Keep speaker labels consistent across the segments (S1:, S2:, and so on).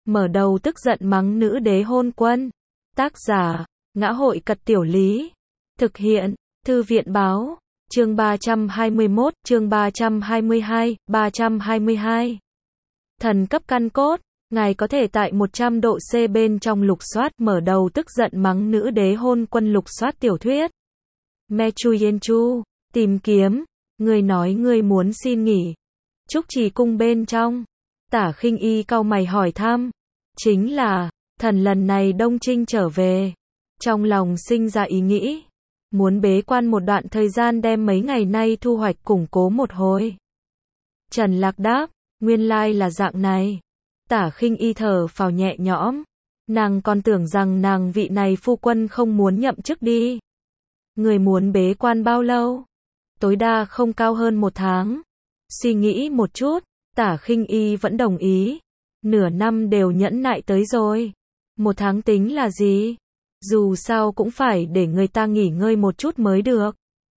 S1: mở đầu tức giận mắng nữ đế hôn quân. Tác giả, Ngã Hội Cật Tiểu Lý. Thực hiện, Thư viện Báo. Chương 321, chương 322, 322. Thần cấp căn cốt, ngài có thể tại 100 độ C bên trong lục soát, mở đầu tức giận mắng nữ đế hôn quân lục soát tiểu thuyết. Mechu Yenchu, tìm kiếm, người nói người muốn xin nghỉ. Trúc Trì cung bên trong, Tả Khinh Y cau mày hỏi thăm, chính là, thần lần này Đông Trinh trở về. Trong lòng sinh ra ý nghĩ, muốn bế quan một đoạn thời gian đem mấy ngày nay thu hoạch củng cố một hồi. Trần Lạc đáp, nguyên lai là dạng này. Tả Khinh Y thở phào nhẹ nhõm, nàng còn tưởng rằng nàng vị này phu quân không muốn nhậm chức đi. Người muốn bế quan bao lâu? Tối đa không cao hơn 1 tháng. Suy nghĩ một chút, Tả Khinh Y vẫn đồng ý. Nửa năm đều nhẫn nại tới rồi. 1 tháng tính là gì? Dù sao cũng phải để người ta nghỉ ngơi một chút mới được.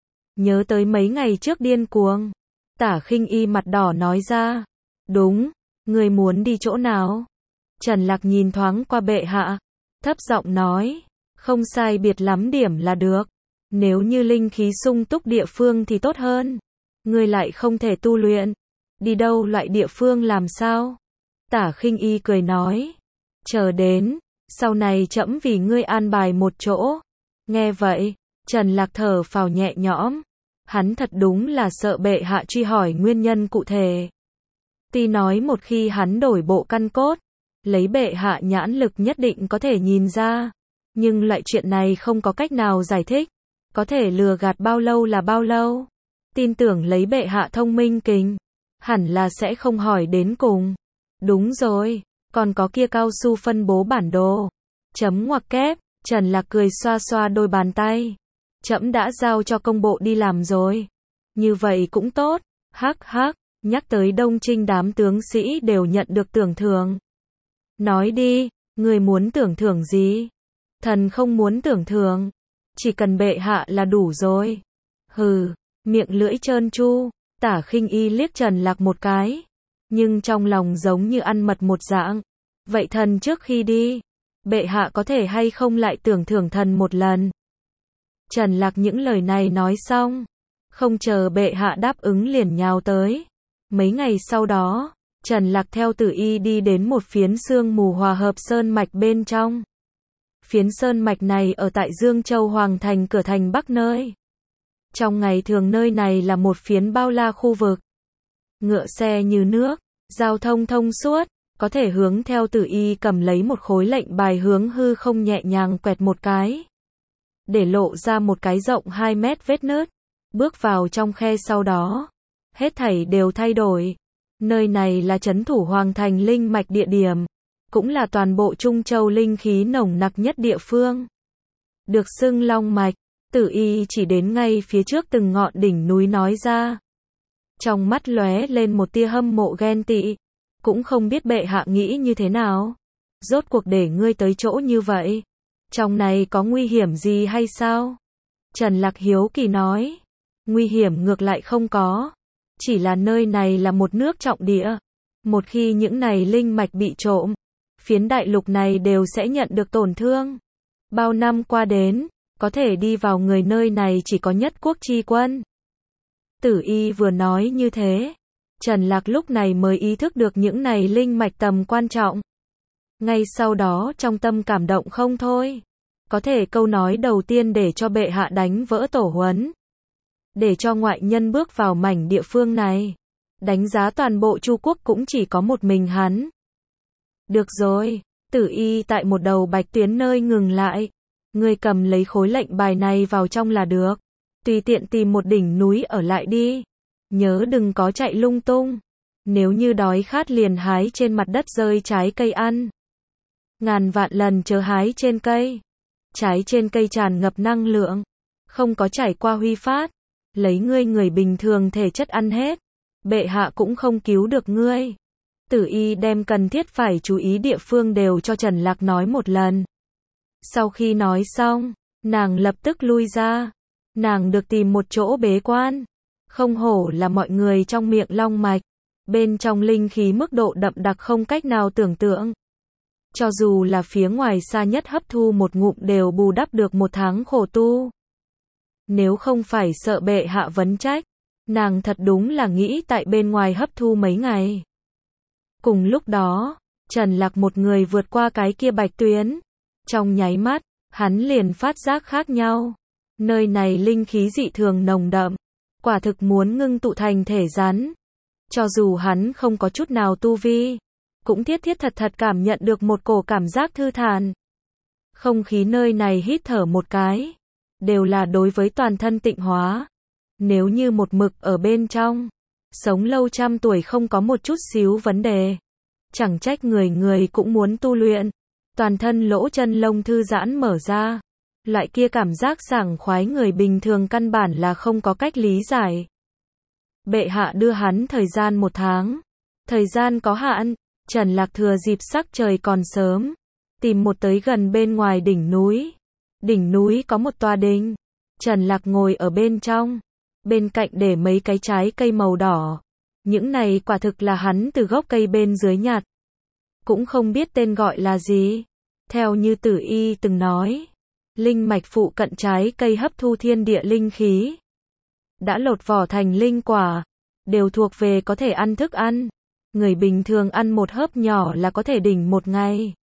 S1: Nhớ tới mấy ngày trước điên cuồng, Tả Khinh Y mặt đỏ nói ra. Đúng, người muốn đi chỗ nào? Trần Lạc nhìn thoáng qua bệ hạ, thấp giọng nói, không sai biệt lắm điểm là được. Nếu như linh khí sung túc địa phương thì tốt hơn. Người lại không thể tu luyện. Đi đâu loại địa phương làm sao? Tả Khinh Y cười nói, chờ đến, sau này trẫm vì ngươi an bài một chỗ. Nghe vậy, Trần Lạc thở phào nhẹ nhõm. Hắn thật đúng là sợ bệ hạ truy hỏi nguyên nhân cụ thể. Tuy nói một khi hắn đổi bộ căn cốt, lấy bệ hạ nhãn lực nhất định có thể nhìn ra. Nhưng loại chuyện này không có cách nào giải thích. Có thể lừa gạt bao lâu là bao lâu. Tin tưởng lấy bệ hạ thông minh kình, hẳn là sẽ không hỏi đến cùng. Đúng rồi, còn có kia cao su phân bố bản đồ. Chấm ngoặc kép, Trần Lạc cười xoa xoa đôi bàn tay. Trẫm đã giao cho công bộ đi làm rồi. Như vậy cũng tốt, hắc hắc, nhắc tới Đông Trinh đám tướng sĩ đều nhận được tưởng thưởng. Nói đi, người muốn tưởng thưởng gì? Thần không muốn tưởng thưởng, chỉ cần bệ hạ là đủ rồi. Hừ, miệng lưỡi trơn tru, Tả Khinh Y liếc Trần Lạc một cái, nhưng trong lòng giống như ăn mật một dạng. Vậy thần trước khi đi, bệ hạ có thể hay không lại tưởng thưởng thần một lần? Trần Lạc những lời này nói xong, không chờ bệ hạ đáp ứng liền nhào tới. Mấy ngày sau đó, Trần Lạc theo Tử Y đi đến một phiến sương mù hòa hợp sơn mạch bên trong. Phiến sơn mạch này ở tại Dương Châu Hoàng Thành cửa thành Bắc nơi. Trong ngày thường nơi này là một phiến bao la khu vực. Ngựa xe như nước, giao thông thông suốt, có thể hướng theo Tử Y cầm lấy một khối lệnh bài hướng hư không nhẹ nhàng quẹt một cái. Để lộ ra một cái rộng 2 mét vết nứt. Bước vào trong khe sau đó, hết thảy đều thay đổi. Nơi này là trấn thủ Hoàng Thành linh mạch địa điểm, cũng là toàn bộ Trung Châu linh khí nồng nặc nhất địa phương. Được xưng Long Mạch, Tử Y chỉ đến ngay phía trước từng ngọn đỉnh núi nói ra. Trong mắt lóe lên một tia hâm mộ ghen tị, cũng không biết bệ hạ nghĩ như thế nào. Rốt cuộc để ngươi tới chỗ như vậy, trong này có nguy hiểm gì hay sao? Trần Lạc hiếu kỳ nói, nguy hiểm ngược lại không có, chỉ là nơi này là một nước trọng địa. Một khi những này linh mạch bị trộm, phiến đại lục này đều sẽ nhận được tổn thương. Bao năm qua đến, có thể đi vào người nơi này chỉ có Nhất Quốc chi quân. Tử Y vừa nói như thế, Trần Lạc lúc này mới ý thức được những này linh mạch tầm quan trọng. Ngay sau đó trong tâm cảm động không thôi. Có thể câu nói đầu tiên để cho bệ hạ đánh vỡ tổ huấn. Để cho ngoại nhân bước vào mảnh địa phương này. Đánh giá toàn bộ Chu quốc cũng chỉ có một mình hắn. Được rồi, Tử Y tại một đầu bạch tuyến nơi ngừng lại. Ngươi cầm lấy khối lệnh bài này vào trong là được. Tùy tiện tìm một đỉnh núi ở lại đi. Nhớ đừng có chạy lung tung. Nếu như đói khát liền hái trên mặt đất rơi trái cây ăn. Ngàn vạn lần chớ hái trên cây. Trái trên cây tràn ngập năng lượng. Không có trải qua huy phát. Lấy ngươi người bình thường thể chất ăn hết. Bệ hạ cũng không cứu được ngươi. Tử Y đem cần thiết phải chú ý địa phương đều cho Trần Lạc nói một lần. Sau khi nói xong, nàng lập tức lui ra. Nàng được tìm một chỗ bế quan. Không hổ là mọi người trong miệng long mạch. Bên trong linh khí mức độ đậm đặc không cách nào tưởng tượng. Cho dù là phía ngoài xa nhất hấp thu một ngụm đều bù đắp được một tháng khổ tu. Nếu không phải sợ bệ hạ vấn trách, nàng thật đúng là nghĩ tại bên ngoài hấp thu mấy ngày. Cùng lúc đó, Trần Lạc một người vượt qua cái kia bạch tuyến. Trong nháy mắt, hắn liền phát giác khác nhau. Nơi này linh khí dị thường nồng đậm, quả thực muốn ngưng tụ thành thể rắn. Cho dù hắn không có chút nào tu vi, cũng thiết thiết thật thật cảm nhận được một cổ cảm giác thư thản. Không khí nơi này hít thở một cái, đều là đối với toàn thân tịnh hóa. Nếu như một mực ở bên trong, sống lâu trăm tuổi không có một chút xíu vấn đề. Chẳng trách người người cũng muốn tu luyện. Toàn thân lỗ chân lông thư giãn mở ra. Loại kia cảm giác sảng khoái người bình thường căn bản là không có cách lý giải. Bệ hạ đưa hắn thời gian 1 tháng. Thời gian có hạn, Trần Lạc thừa dịp sắc trời còn sớm, tìm một tới gần bên ngoài đỉnh núi. Đỉnh núi có một tòa đình. Trần Lạc ngồi ở bên trong. Bên cạnh để mấy cái trái cây màu đỏ. Những này quả thực là hắn từ gốc cây bên dưới nhặt. Cũng không biết tên gọi là gì. Theo như Tử Y từng nói, linh mạch phụ cận trái cây hấp thu thiên địa linh khí. Đã lột vỏ thành linh quả, đều thuộc về có thể ăn thức ăn. Người bình thường ăn một hớp nhỏ là có thể đỉnh một ngày.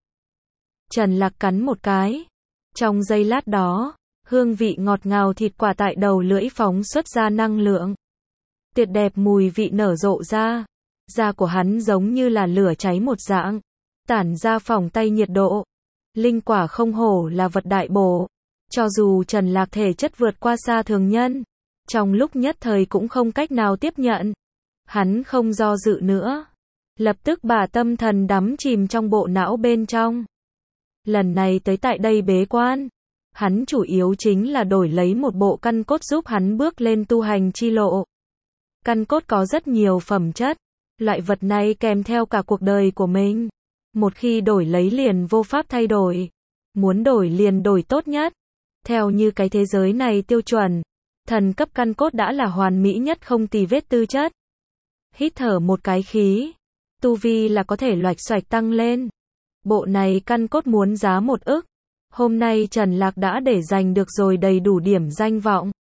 S1: Trần Lạc cắn một cái. Trong giây lát đó, hương vị ngọt ngào thịt quả tại đầu lưỡi phóng xuất ra năng lượng. Tuyệt đẹp mùi vị nở rộ ra. Da của hắn giống như là lửa cháy một dạng, tản ra phỏng tay nhiệt độ. Linh quả không hổ là vật đại bổ. Cho dù Trần Lạc thể chất vượt qua xa thường nhân, trong lúc nhất thời cũng không cách nào tiếp nhận. Hắn không do dự nữa, lập tức bà tâm thần đắm chìm trong bộ não bên trong. Lần này tới tại đây bế quan, hắn chủ yếu chính là đổi lấy một bộ căn cốt giúp hắn bước lên tu hành chi lộ. Căn cốt có rất nhiều phẩm chất, loại vật này kèm theo cả cuộc đời của mình. Một khi đổi lấy liền vô pháp thay đổi. Muốn đổi liền đổi tốt nhất. Theo như cái thế giới này tiêu chuẩn, thần cấp căn cốt đã là hoàn mỹ nhất không tì vết tư chất. Hít thở một cái khí, tu vi là có thể loạch xoạch tăng lên. Bộ này căn cốt muốn giá 1 ức. Hôm nay Trần Lạc đã để giành được rồi đầy đủ điểm danh vọng.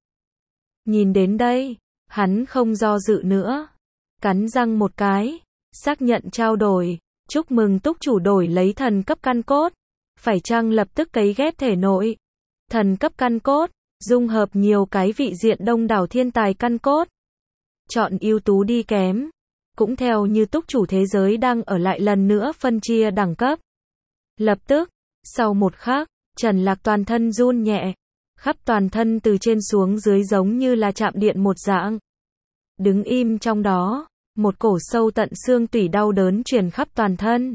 S1: Nhìn đến đây, hắn không do dự nữa. Cắn răng một cái, xác nhận trao đổi. Chúc mừng túc chủ đổi lấy thần cấp căn cốt. Phải chăng lập tức cấy ghép thể nội. Thần cấp căn cốt, dung hợp nhiều cái vị diện đông đảo thiên tài căn cốt. Chọn ưu tú đi kém. Cũng theo như túc chủ thế giới đang ở lại lần nữa phân chia đẳng cấp. Lập tức, sau một khắc, Trần Lạc toàn thân run nhẹ. Khắp toàn thân từ trên xuống dưới giống như là chạm điện một dạng. Đứng im trong đó, một cổ sâu tận xương tủy đau đớn truyền khắp toàn thân.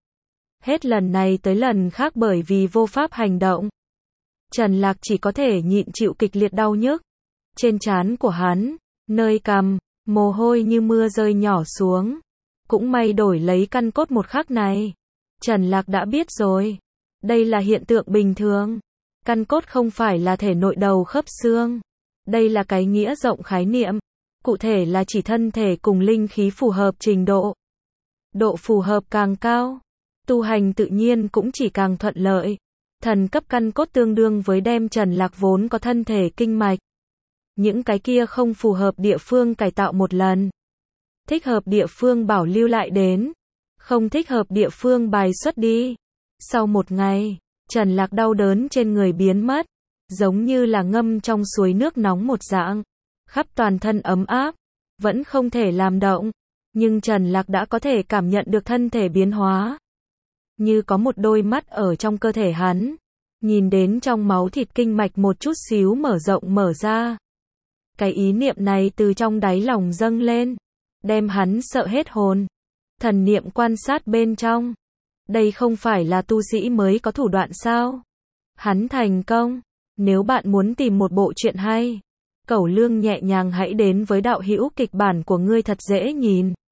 S1: Hết lần này tới lần khác bởi vì vô pháp hành động, Trần Lạc chỉ có thể nhịn chịu kịch liệt đau nhức. Trên trán của hắn, nơi cằm, mồ hôi như mưa rơi nhỏ xuống. Cũng may đổi lấy căn cốt một khắc này, Trần Lạc đã biết rồi. Đây là hiện tượng bình thường. Căn cốt không phải là thể nội đầu khớp xương. Đây là cái nghĩa rộng khái niệm. Cụ thể là chỉ thân thể cùng linh khí phù hợp trình độ. Độ phù hợp càng cao, tu hành tự nhiên cũng chỉ càng thuận lợi. Thần cấp căn cốt tương đương với đem Trần Lạc vốn có thân thể kinh mạch. Những cái kia không phù hợp địa phương cải tạo một lần. Thích hợp địa phương bảo lưu lại đến. Không thích hợp địa phương bài xuất đi. Sau 1 ngày, Trần Lạc đau đớn trên người biến mất. Giống như là ngâm trong suối nước nóng một dạng. Khắp toàn thân ấm áp. Vẫn không thể làm động. Nhưng Trần Lạc đã có thể cảm nhận được thân thể biến hóa. Như có một đôi mắt ở trong cơ thể hắn. Nhìn đến trong máu thịt kinh mạch một chút xíu mở rộng mở ra. Cái ý niệm này từ trong đáy lòng dâng lên. Đem hắn sợ hết hồn. Thần niệm quan sát bên trong. Đây không phải là tu sĩ mới có thủ đoạn sao? Hắn thành công. Nếu bạn muốn tìm một bộ truyện hay, Cẩu Lương nhẹ nhàng hãy đến với đạo hữu kịch bản của ngươi thật dễ nhìn.